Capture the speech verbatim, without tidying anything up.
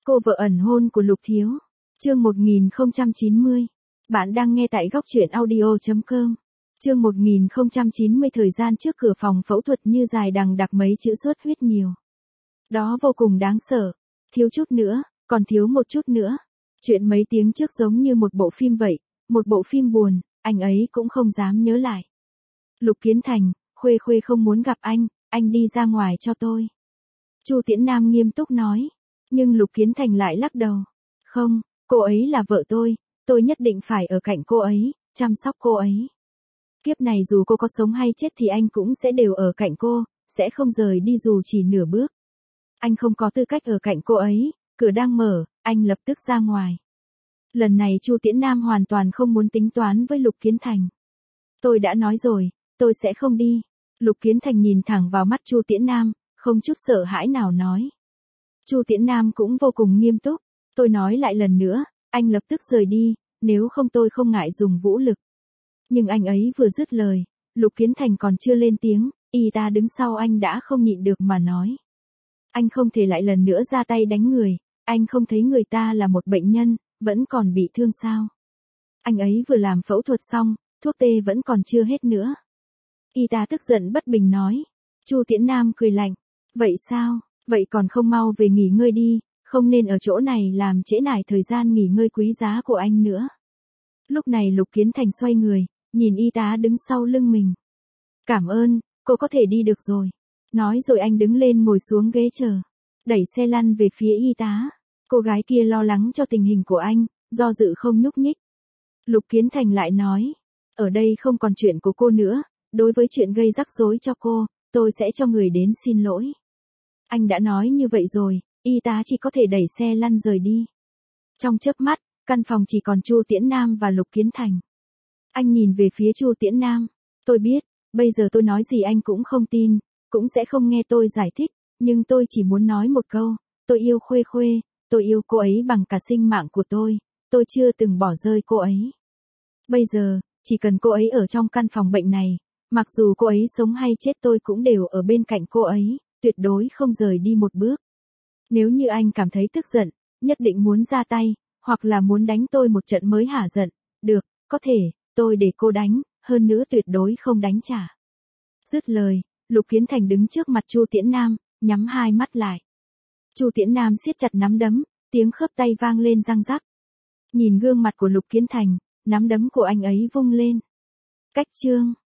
Cô vợ ẩn hôn của Lục Thiếu. Chương một nghìn không trăm chín mươi. Bạn đang nghe tại góc truyện audio chấm com. Chương một nghìn không trăm chín mươi. Thời gian trước cửa phòng phẫu thuật như dài đằng đặc mấy chữ xuất huyết nhiều. Đó vô cùng đáng sợ. Thiếu chút nữa, còn thiếu một chút nữa. Chuyện mấy tiếng trước giống như một bộ phim vậy, một bộ phim buồn, anh ấy cũng không dám nhớ lại. Lục Kiến Thành, Khuê Khuê không muốn gặp anh, anh đi ra ngoài cho tôi. Chu Tiễn Nam nghiêm túc nói. Nhưng Lục Kiến Thành lại lắc đầu. Không, cô ấy là vợ tôi, tôi nhất định phải ở cạnh cô ấy, chăm sóc cô ấy. Kiếp này dù cô có sống hay chết thì anh cũng sẽ đều ở cạnh cô, sẽ không rời đi dù chỉ nửa bước. Anh không có tư cách ở cạnh cô ấy, cửa đang mở, anh lập tức ra ngoài. Lần này Chu Tiễn Nam hoàn toàn không muốn tính toán với Lục Kiến Thành. Tôi đã nói rồi, tôi sẽ không đi. Lục Kiến Thành nhìn thẳng vào mắt Chu Tiễn Nam, không chút sợ hãi nào nói. Chu Tiễn Nam cũng vô cùng nghiêm túc. Tôi nói lại lần nữa, anh lập tức rời đi, nếu không tôi không ngại dùng vũ lực. Nhưng anh ấy vừa dứt lời, Lục Kiến Thành còn chưa lên tiếng, y tá đứng sau anh đã không nhịn được mà nói. Anh không thể lại lần nữa ra tay đánh người, anh không thấy người ta là một bệnh nhân, vẫn còn bị thương sao. Anh ấy vừa làm phẫu thuật xong, thuốc tê vẫn còn chưa hết nữa. Y tá tức giận bất bình nói. Chu Tiễn Nam cười lạnh. Vậy sao, vậy còn không mau về nghỉ ngơi đi, không nên ở chỗ này làm trễ nải thời gian nghỉ ngơi quý giá của anh nữa. Lúc này Lục Kiến Thành xoay người, nhìn y tá đứng sau lưng mình. Cảm ơn, cô có thể đi được rồi. Nói rồi anh đứng lên ngồi xuống ghế chờ, đẩy xe lăn về phía y tá. Cô gái kia lo lắng cho tình hình của anh, do dự không nhúc nhích. Lục Kiến Thành lại nói, ở đây không còn chuyện của cô nữa, đối với chuyện gây rắc rối cho cô, tôi sẽ cho người đến xin lỗi. Anh đã nói như vậy rồi, y tá chỉ có thể đẩy xe lăn rời đi. Trong chớp mắt, căn phòng chỉ còn Chu Tiễn Nam và Lục Kiến Thành. Anh nhìn về phía Chu Tiễn Nam, tôi biết, bây giờ tôi nói gì anh cũng không tin, cũng sẽ không nghe tôi giải thích, nhưng tôi chỉ muốn nói một câu, tôi yêu Khuê Khuê, tôi yêu cô ấy bằng cả sinh mạng của tôi, tôi chưa từng bỏ rơi cô ấy. Bây giờ, chỉ cần cô ấy ở trong căn phòng bệnh này, mặc dù cô ấy sống hay chết tôi cũng đều ở bên cạnh cô ấy, tuyệt đối không rời đi một bước. Nếu như anh cảm thấy tức giận, nhất định muốn ra tay, hoặc là muốn đánh tôi một trận mới hả giận, được, có thể, tôi để cô đánh, hơn nữa tuyệt đối không đánh trả. Dứt lời, Lục Kiến Thành đứng trước mặt Chu Tiễn Nam, nhắm hai mắt lại. Chu Tiễn Nam siết chặt nắm đấm, tiếng khớp tay vang lên răng rắc. Nhìn gương mặt của Lục Kiến Thành, nắm đấm của anh ấy vung lên. Cách chương